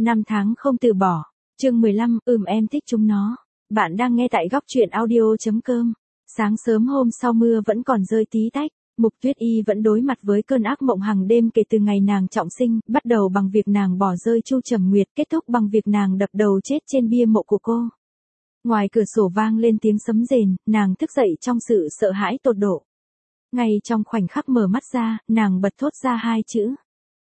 Năm tháng không từ bỏ. Chương 15, em thích chúng nó. Bạn đang nghe tại góc truyện audio.com. Sáng sớm hôm sau mưa vẫn còn rơi tí tách. Mục Tuyết Y vẫn đối mặt với cơn ác mộng hàng đêm kể từ ngày nàng trọng sinh, bắt đầu bằng việc nàng bỏ rơi Chu Trầm Nguyệt, kết thúc bằng việc nàng đập đầu chết trên bia mộ của cô. Ngoài cửa sổ vang lên tiếng sấm rền, nàng thức dậy trong sự sợ hãi tột độ. Ngay trong khoảnh khắc mở mắt ra, nàng bật thốt ra hai chữ.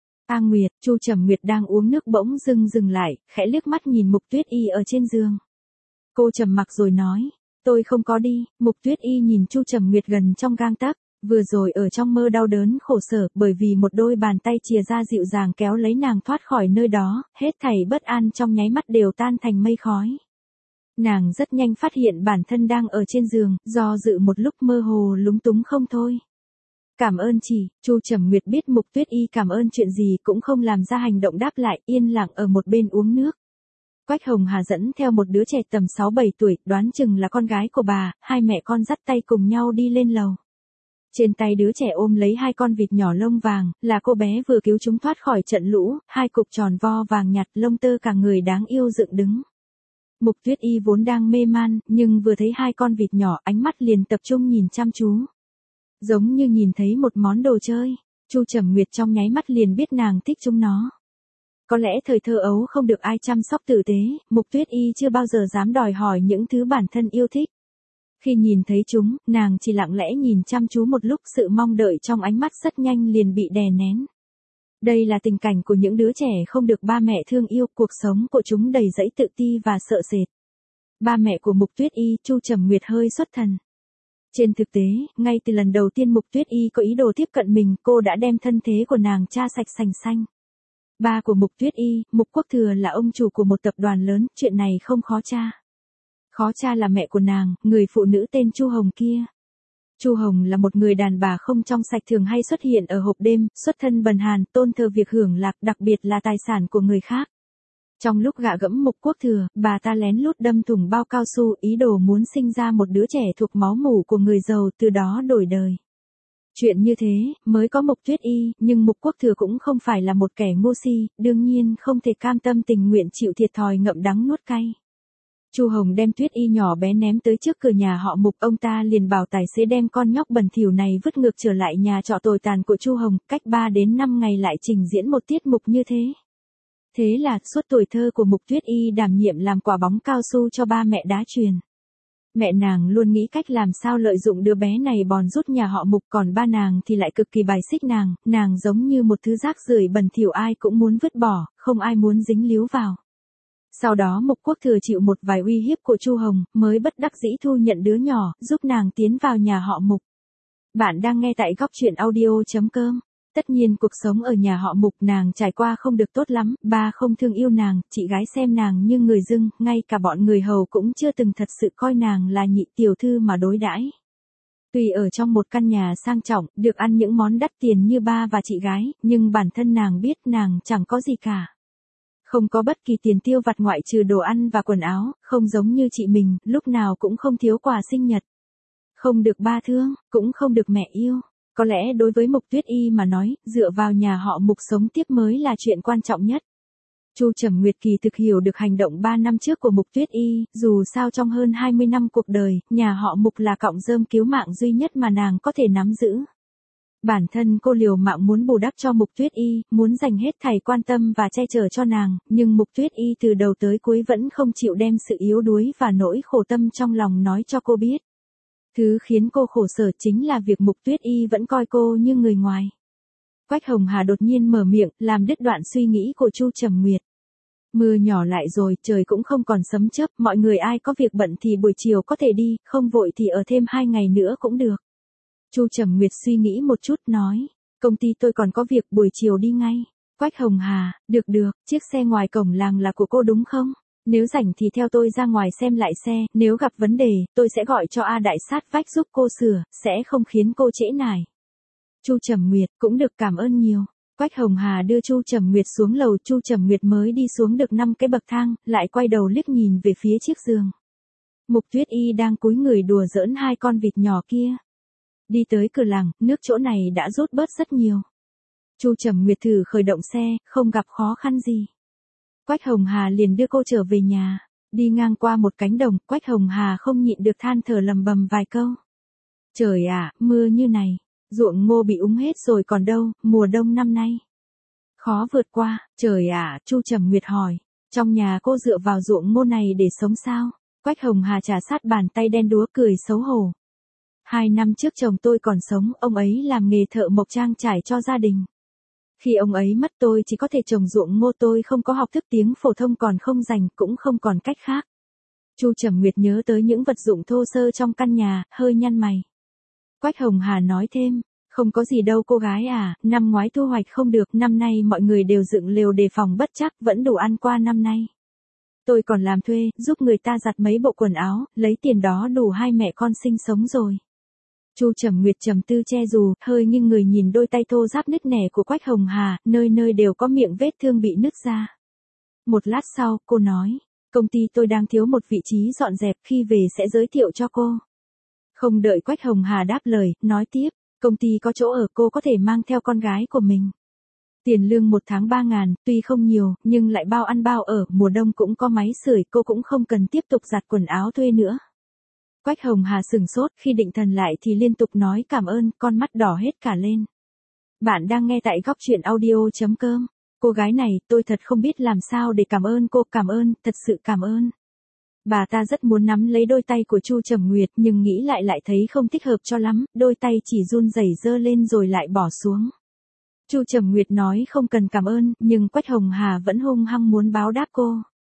A Nguyệt. Chu Trầm Nguyệt đang uống nước bỗng dừng lại, khẽ liếc mắt nhìn Mục Tuyết Y ở trên giường. Cô trầm mặc rồi nói, tôi không có đi. Mục Tuyết Y nhìn Chu Trầm Nguyệt gần trong gang tấc, vừa rồi ở trong mơ đau đớn khổ sở bởi vì một đôi bàn tay chìa ra dịu dàng kéo lấy nàng thoát khỏi nơi đó, hết thảy bất an trong nháy mắt đều tan thành mây khói. Nàng rất nhanh phát hiện bản thân đang ở trên giường, do dự một lúc mơ hồ lúng túng không thôi. Cảm ơn chị. Chu Trầm Nguyệt biết Mục Tuyết Y cảm ơn chuyện gì cũng không làm ra hành động đáp lại, yên lặng ở một bên uống nước. Quách Hồng Hà dẫn theo một đứa trẻ tầm 6-7 tuổi, đoán chừng là con gái của bà, hai mẹ con dắt tay cùng nhau đi lên lầu. Trên tay đứa trẻ ôm lấy hai con vịt nhỏ lông vàng, là cô bé vừa cứu chúng thoát khỏi trận lũ, hai cục tròn vo vàng nhạt, lông tơ cả người đáng yêu dựng đứng. Mục Tuyết Y vốn đang mê man, nhưng vừa thấy hai con vịt nhỏ, ánh mắt liền tập trung nhìn chăm chú. Giống như nhìn thấy một món đồ chơi. Chu Trầm Nguyệt trong nháy mắt liền biết nàng thích chúng nó. Có lẽ thời thơ ấu không được ai chăm sóc tử tế, Mục Tuyết Y chưa bao giờ dám đòi hỏi những thứ bản thân yêu thích. Khi nhìn thấy chúng, nàng chỉ lặng lẽ nhìn chăm chú một lúc, sự mong đợi trong ánh mắt rất nhanh liền bị đè nén. Đây là tình cảnh của những đứa trẻ không được ba mẹ thương yêu, cuộc sống của chúng đầy dẫy tự ti và sợ sệt. Ba mẹ của Mục Tuyết Y, Chu Trầm Nguyệt hơi xuất thần. Trên thực tế, ngay từ lần đầu tiên Mục Tuyết Y có ý đồ tiếp cận mình, cô đã đem thân thế của nàng tra sạch sành xanh. Ba của Mục Tuyết Y, Mục Quốc Thừa là ông chủ của một tập đoàn lớn, chuyện này không khó tra. Khó tra là mẹ của nàng, người phụ nữ tên Chu Hồng kia. Chu Hồng là một người đàn bà không trong sạch, thường hay xuất hiện ở hộp đêm, xuất thân bần hàn, tôn thờ việc hưởng lạc, đặc biệt là tài sản của người khác. Trong lúc gạ gẫm Mục Quốc Thừa, bà ta lén lút đâm thủng bao cao su, ý đồ muốn sinh ra một đứa trẻ thuộc máu mủ của người giàu, từ đó đổi đời. Chuyện như thế, mới có Mục Tuyết Y, nhưng Mục Quốc Thừa cũng không phải là một kẻ ngu si, đương nhiên không thể cam tâm tình nguyện chịu thiệt thòi ngậm đắng nuốt cay. Chu Hồng đem Tuyết Y nhỏ bé ném tới trước cửa nhà họ Mục, ông ta liền bảo tài xế đem con nhóc bẩn thỉu này vứt ngược trở lại nhà trọ tồi tàn của Chu Hồng, cách 3 đến 5 ngày lại trình diễn một tiết mục như thế. Thế là, suốt tuổi thơ của Mục Tuyết Y đảm nhiệm làm quả bóng cao su cho ba mẹ đá truyền. Mẹ nàng luôn nghĩ cách làm sao lợi dụng đứa bé này bòn rút nhà họ Mục, còn ba nàng thì lại cực kỳ bài xích nàng giống như một thứ rác rưởi bẩn thỉu ai cũng muốn vứt bỏ, không ai muốn dính líu vào. Sau đó Mục Quốc Thừa chịu một vài uy hiếp của Chu Hồng, mới bất đắc dĩ thu nhận đứa nhỏ, giúp nàng tiến vào nhà họ Mục. Bạn đang nghe tại góc truyện audio.com. Tất nhiên cuộc sống ở nhà họ Mục nàng trải qua không được tốt lắm, ba không thương yêu nàng, chị gái xem nàng như người dưng, ngay cả bọn người hầu cũng chưa từng thật sự coi nàng là nhị tiểu thư mà đối đãi. Tuy ở trong một căn nhà sang trọng, được ăn những món đắt tiền như ba và chị gái, nhưng bản thân nàng biết nàng chẳng có gì cả. Không có bất kỳ tiền tiêu vặt ngoại trừ đồ ăn và quần áo, không giống như chị mình, lúc nào cũng không thiếu quà sinh nhật. Không được ba thương, cũng không được mẹ yêu. Có lẽ đối với Mục Tuyết Y mà nói, dựa vào nhà họ Mục sống tiếp mới là chuyện quan trọng nhất. Chu Trầm Nguyệt kỳ thực hiểu được hành động 3 năm trước của Mục Tuyết Y, dù sao trong hơn 20 năm cuộc đời, nhà họ Mục là cọng rơm cứu mạng duy nhất mà nàng có thể nắm giữ. Bản thân cô liều mạng muốn bù đắp cho Mục Tuyết Y, muốn dành hết thảy quan tâm và che chở cho nàng, nhưng Mục Tuyết Y từ đầu tới cuối vẫn không chịu đem sự yếu đuối và nỗi khổ tâm trong lòng nói cho cô biết. Thứ khiến cô khổ sở chính là việc Mục Tuyết Y vẫn coi cô như người ngoài. Quách Hồng Hà đột nhiên mở miệng, làm đứt đoạn suy nghĩ của Chu Trầm Nguyệt. Mưa nhỏ lại rồi, trời cũng không còn sấm chớp, mọi người ai có việc bận thì buổi chiều có thể đi, không vội thì ở thêm 2 ngày nữa cũng được. Chu Trầm Nguyệt suy nghĩ một chút nói, công ty tôi còn có việc, buổi chiều đi ngay. Quách Hồng Hà, được, chiếc xe ngoài cổng làng là của cô đúng không? Nếu rảnh thì theo tôi ra ngoài xem lại xe, nếu gặp vấn đề, tôi sẽ gọi cho A Đại sát vách giúp cô sửa, sẽ không khiến cô trễ nải. Chu Trầm Nguyệt, cũng được, cảm ơn nhiều. Quách Hồng Hà đưa Chu Trầm Nguyệt xuống lầu, Chu Trầm Nguyệt mới đi xuống được 5 cái bậc thang, lại quay đầu liếc nhìn về phía chiếc giường. Mục Tuyết Y đang cúi người đùa giỡn hai con vịt nhỏ kia. Đi tới cửa làng, nước chỗ này đã rút bớt rất nhiều. Chu Trầm Nguyệt thử khởi động xe, không gặp khó khăn gì. Quách Hồng Hà liền đưa cô trở về nhà. Đi ngang qua một cánh đồng, Quách Hồng Hà không nhịn được than thở lầm bầm vài câu. Trời ạ, mưa như này, ruộng ngô bị úng hết rồi còn đâu, mùa đông năm nay. Khó vượt qua, trời ạ, Chu Trầm Nguyệt hỏi. Trong nhà cô dựa vào ruộng ngô này để sống sao? Quách Hồng Hà trà sát bàn tay đen đúa cười xấu hổ. 2 năm trước chồng tôi còn sống, ông ấy làm nghề thợ mộc trang trải cho gia đình. Khi ông ấy mất tôi chỉ có thể trồng ruộng ngô, tôi không có học thức tiếng phổ thông còn không rành, cũng không còn cách khác. Chu Trầm Nguyệt nhớ tới những vật dụng thô sơ trong căn nhà, hơi nhăn mày. Quách Hồng Hà nói thêm, không có gì đâu cô gái à, năm ngoái thu hoạch không được, năm nay mọi người đều dựng lều đề phòng bất trắc, vẫn đủ ăn qua năm nay. Tôi còn làm thuê, giúp người ta giặt mấy bộ quần áo, lấy tiền đó đủ hai mẹ con sinh sống rồi. Chu Trầm Nguyệt trầm tư che dù, hơi nghiêng người nhìn đôi tay thô ráp nứt nẻ của Quách Hồng Hà, nơi nơi đều có miệng vết thương bị nứt ra. Một lát sau, cô nói, công ty tôi đang thiếu một vị trí dọn dẹp, khi về sẽ giới thiệu cho cô. Không đợi Quách Hồng Hà đáp lời, nói tiếp, công ty có chỗ ở, cô có thể mang theo con gái của mình. Tiền lương 1 tháng 3.000, tuy không nhiều, nhưng lại bao ăn bao ở, mùa đông cũng có máy sưởi, cô cũng không cần tiếp tục giặt quần áo thuê nữa. Quách Hồng Hà sừng sốt, khi định thần lại thì liên tục nói cảm ơn, con mắt đỏ hết cả lên. Bạn đang nghe tại góc truyện audio.com. Cô gái này, tôi thật không biết làm sao để cảm ơn cô, cảm ơn, thật sự cảm ơn. Bà ta rất muốn nắm lấy đôi tay của Chu Trầm Nguyệt nhưng nghĩ lại thấy không thích hợp cho lắm, đôi tay chỉ run rẩy giơ lên rồi lại bỏ xuống. Chu Trầm Nguyệt nói không cần cảm ơn, nhưng Quách Hồng Hà vẫn hung hăng muốn báo đáp cô.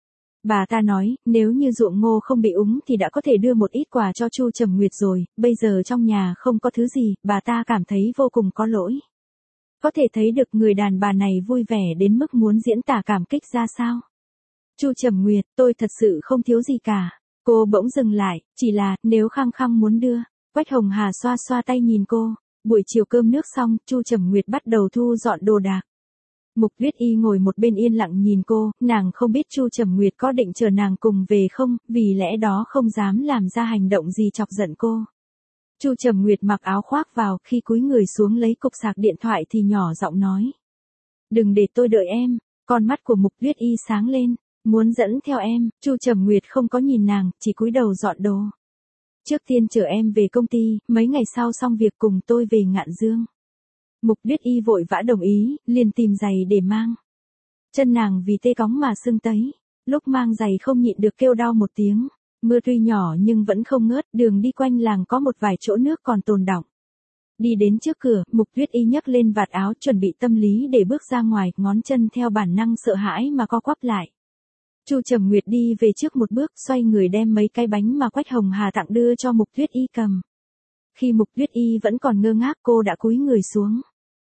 Bà ta nói, nếu như ruộng ngô không bị úng thì đã có thể đưa một ít quà cho Chu Trầm Nguyệt rồi, bây giờ trong nhà không có thứ gì, bà ta cảm thấy vô cùng có lỗi. Có thể thấy được người đàn bà này vui vẻ đến mức muốn diễn tả cảm kích ra sao. Chu Trầm Nguyệt, tôi thật sự không thiếu gì cả. Cô bỗng dừng lại, chỉ là, nếu khăng khăng muốn đưa. Quách Hồng Hà xoa xoa tay nhìn cô. Buổi chiều cơm nước xong, Chu Trầm Nguyệt bắt đầu thu dọn đồ đạc. Mục Tuyết Y ngồi một bên yên lặng nhìn cô, nàng không biết Chu Trầm Nguyệt có định chờ nàng cùng về không, vì lẽ đó không dám làm ra hành động gì chọc giận cô. Chu Trầm Nguyệt mặc áo khoác vào, khi cúi người xuống lấy cục sạc điện thoại thì nhỏ giọng nói. Đừng để tôi đợi em, con mắt của Mục Tuyết Y sáng lên, muốn dẫn theo em, Chu Trầm Nguyệt không có nhìn nàng, chỉ cúi đầu dọn đồ. Trước tiên chở em về công ty, mấy ngày sau xong việc cùng tôi về Ngạn Dương. Mục Tuyết Y vội vã đồng ý, liền tìm giày để mang. Chân nàng vì tê cóng mà sưng tấy, lúc mang giày không nhịn được kêu đau một tiếng. Mưa tuy nhỏ nhưng vẫn không ngớt, đường đi quanh làng có một vài chỗ nước còn tồn đọng. Đi đến trước cửa, Mục Tuyết Y nhấc lên vạt áo chuẩn bị tâm lý để bước ra ngoài, ngón chân theo bản năng sợ hãi mà co quắp lại. Chu Trầm Nguyệt đi về trước một bước, xoay người đem mấy cái bánh mà Quách Hồng Hà tặng đưa cho Mục Tuyết Y cầm. Khi Mục Tuyết Y vẫn còn ngơ ngác, cô đã cúi người xuống.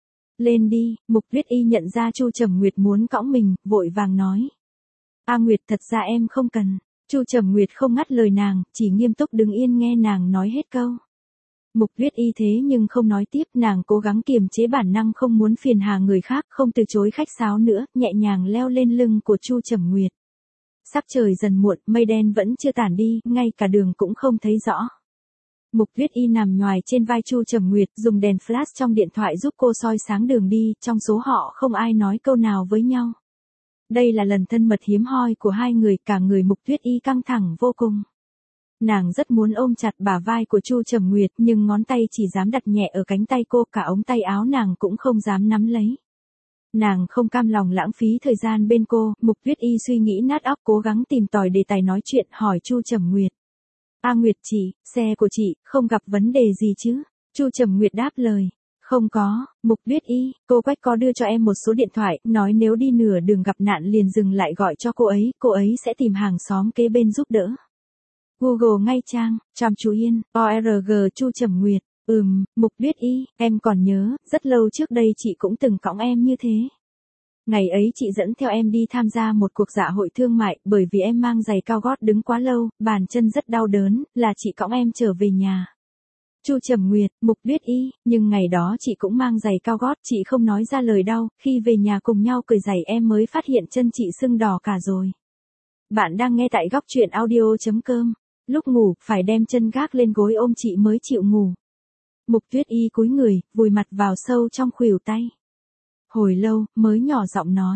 Lên đi, Mục Tuyết Y nhận ra Chu Trầm Nguyệt muốn cõng mình, vội vàng nói. A Nguyệt, thật ra em không cần. Chu Trầm Nguyệt không ngắt lời nàng, chỉ nghiêm túc đứng yên nghe nàng nói hết câu. Mục Tuyết Y thế nhưng không nói tiếp, nàng cố gắng kiềm chế bản năng không muốn phiền hà người khác, không từ chối khách sáo nữa, nhẹ nhàng leo lên lưng của Chu Trầm Nguyệt. Sắc trời dần muộn, mây đen vẫn chưa tản đi, ngay cả đường cũng không thấy rõ. Mục Tuyết Y nằm nhoài trên vai Chu Trầm Nguyệt, dùng đèn flash trong điện thoại giúp cô soi sáng đường đi, trong số họ không ai nói câu nào với nhau. Đây là lần thân mật hiếm hoi của hai người, cả người Mục Tuyết Y căng thẳng vô cùng. Nàng rất muốn ôm chặt bả vai của Chu Trầm Nguyệt, nhưng ngón tay chỉ dám đặt nhẹ ở cánh tay cô, cả ống tay áo nàng cũng không dám nắm lấy. Nàng không cam lòng lãng phí thời gian bên cô, Mục Tuyết Y suy nghĩ nát óc cố gắng tìm tòi đề tài nói chuyện, hỏi Chu Trầm Nguyệt. A Nguyệt chị, xe của chị, không gặp vấn đề gì chứ? Chu Trầm Nguyệt đáp lời. Không có, Mục Tuyết Y, cô Quách có đưa cho em một số điện thoại, nói nếu đi nửa đường gặp nạn liền dừng lại gọi cho cô ấy sẽ tìm hàng xóm kế bên giúp đỡ. Google ngay trang, Tràm Chú Yên, ORG Chu Trầm Nguyệt. Mục Tuyết Y, em còn nhớ, rất lâu trước đây chị cũng từng cõng em như thế. Ngày ấy chị dẫn theo em đi tham gia một cuộc dạ hội thương mại, bởi vì em mang giày cao gót đứng quá lâu, bàn chân rất đau đớn, là chị cõng em trở về nhà. Chu Trầm Nguyệt, Mục Tuyết Y, nhưng ngày đó chị cũng mang giày cao gót, chị không nói ra lời đau, khi về nhà cùng nhau cởi giày em mới phát hiện chân chị sưng đỏ cả rồi. Bạn đang nghe tại góc truyện audio.com. Lúc ngủ, phải đem chân gác lên gối ôm chị mới chịu ngủ. Mục Tuyết Y cúi người, vùi mặt vào sâu trong khuỷu tay. Hồi lâu, mới nhỏ giọng nói.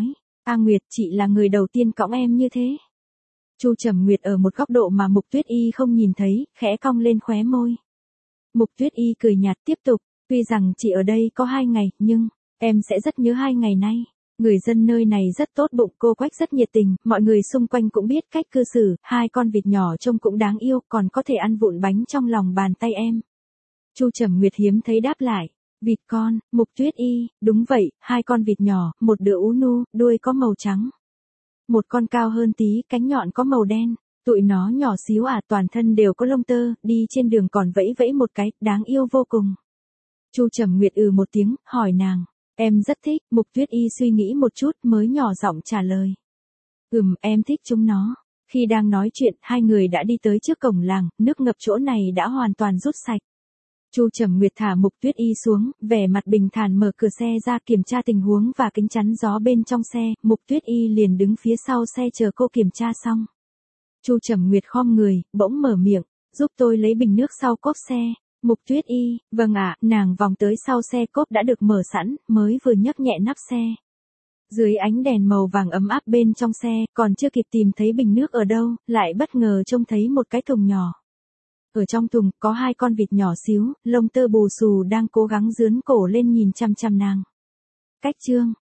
A Nguyệt, chị là người đầu tiên cõng em như thế. Chu Trầm Nguyệt ở một góc độ mà Mục Tuyết Y không nhìn thấy, khẽ cong lên khóe môi. Mục Tuyết Y cười nhạt tiếp tục, tuy rằng chị ở đây có 2 ngày, nhưng em sẽ rất nhớ 2 ngày nay. Người dân nơi này rất tốt bụng, cô Quách rất nhiệt tình, mọi người xung quanh cũng biết cách cư xử, 2 con vịt nhỏ trông cũng đáng yêu, còn có thể ăn vụn bánh trong lòng bàn tay em. Chu Trầm Nguyệt hiếm thấy đáp lại. Vịt con, Mục Tuyết Y, đúng vậy, 2 con vịt nhỏ, một đứa ú nu, đuôi có màu trắng. Một con cao hơn tí, cánh nhọn có màu đen. Tụi nó nhỏ xíu toàn thân đều có lông tơ, đi trên đường còn vẫy vẫy một cái, đáng yêu vô cùng. Chu Trầm Nguyệt một tiếng, hỏi nàng. Em rất thích, Mục Tuyết Y suy nghĩ một chút mới nhỏ giọng trả lời. Em thích chúng nó. Khi đang nói chuyện, 2 người đã đi tới trước cổng làng, nước ngập chỗ này đã hoàn toàn rút sạch. Chu Trầm Nguyệt thả Mục Tuyết Y xuống, vẻ mặt bình thản mở cửa xe ra kiểm tra tình huống và kính chắn gió bên trong xe, Mục Tuyết Y liền đứng phía sau xe chờ cô kiểm tra xong. Chu Trầm Nguyệt khom người, bỗng mở miệng, giúp tôi lấy bình nước sau cốp xe. Mục Tuyết Y, vâng ạ, nàng vòng tới sau xe cốp đã được mở sẵn, mới vừa nhấc nhẹ nắp xe. Dưới ánh đèn màu vàng ấm áp bên trong xe, còn chưa kịp tìm thấy bình nước ở đâu, lại bất ngờ trông thấy một cái thùng nhỏ. Ở trong thùng, có 2 con vịt nhỏ xíu, lông tơ bù xù đang cố gắng dướn cổ lên nhìn chăm chăm nàng. Cách chương